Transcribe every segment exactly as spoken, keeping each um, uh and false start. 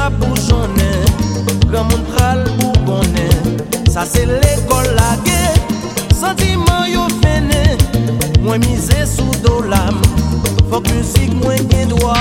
pas pour journée, grand monde pral pour connaître. Ça c'est l'école la guerre, sentiment yo fene. Moi misé sous dos l'âme, faut que musique moi gain droit.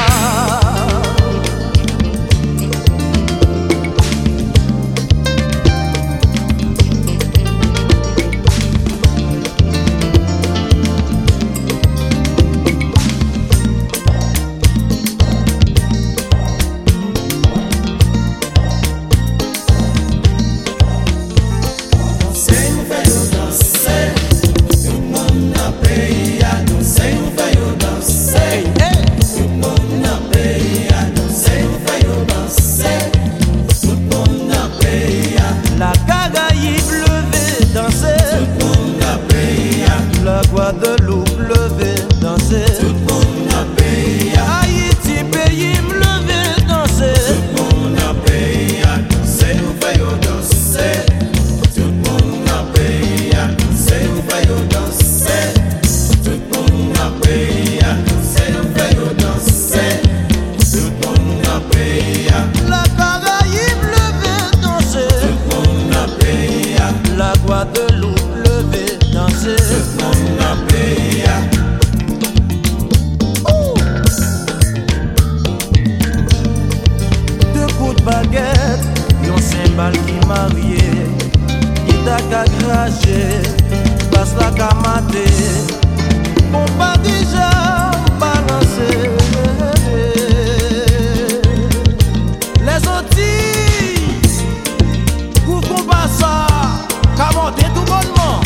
Guadeloupe levé danser, tout le monde a payé. Haïti pays me levé danser, tout le monde a payé à danser, nous faisons danser. Tout le monde a payé à danser, nous faisons danser. Tout le monde a payé à danser, nous faisons danser. Tout le monde a payé à la Caraïbe levé danser, tout le monde a payé à la Guadeloupe levé danser. tout le monde a payé à deux coups de baguette, yon cymbale qui marié, qui t'a qu'à cracher, passe la camate, bon pas déjà balancé. Les Antilles, coucou pas ça, qu'à monter tout bonnement.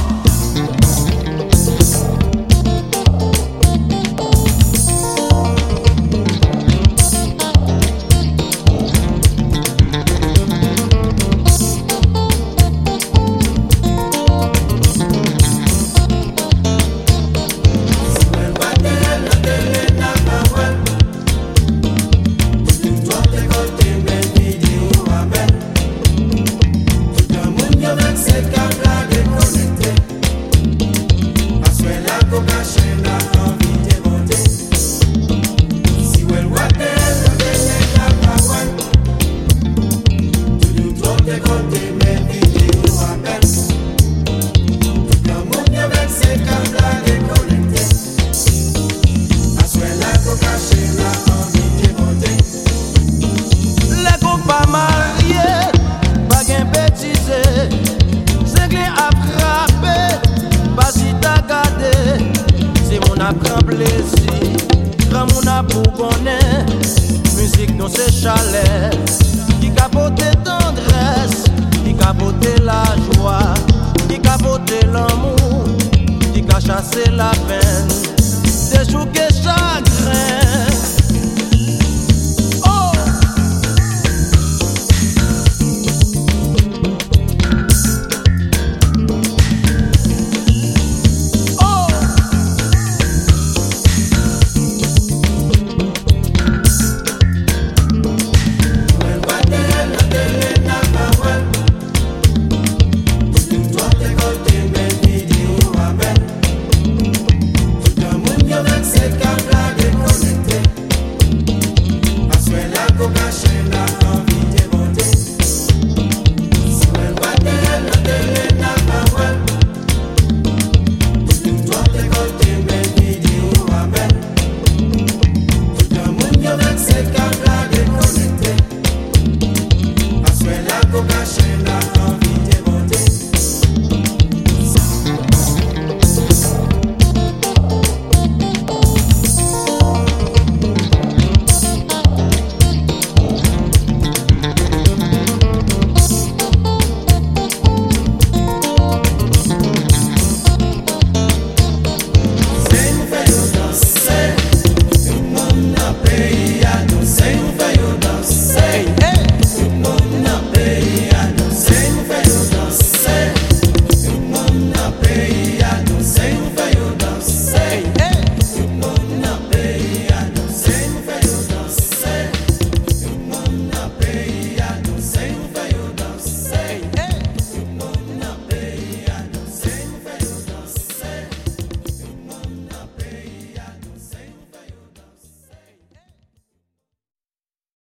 Prends plaisir, grand moun a pour connaître. Musique non c'est chalet, qui capote tendresse, qui capote la joie, qui capote l'amour, qui a chassé la peine.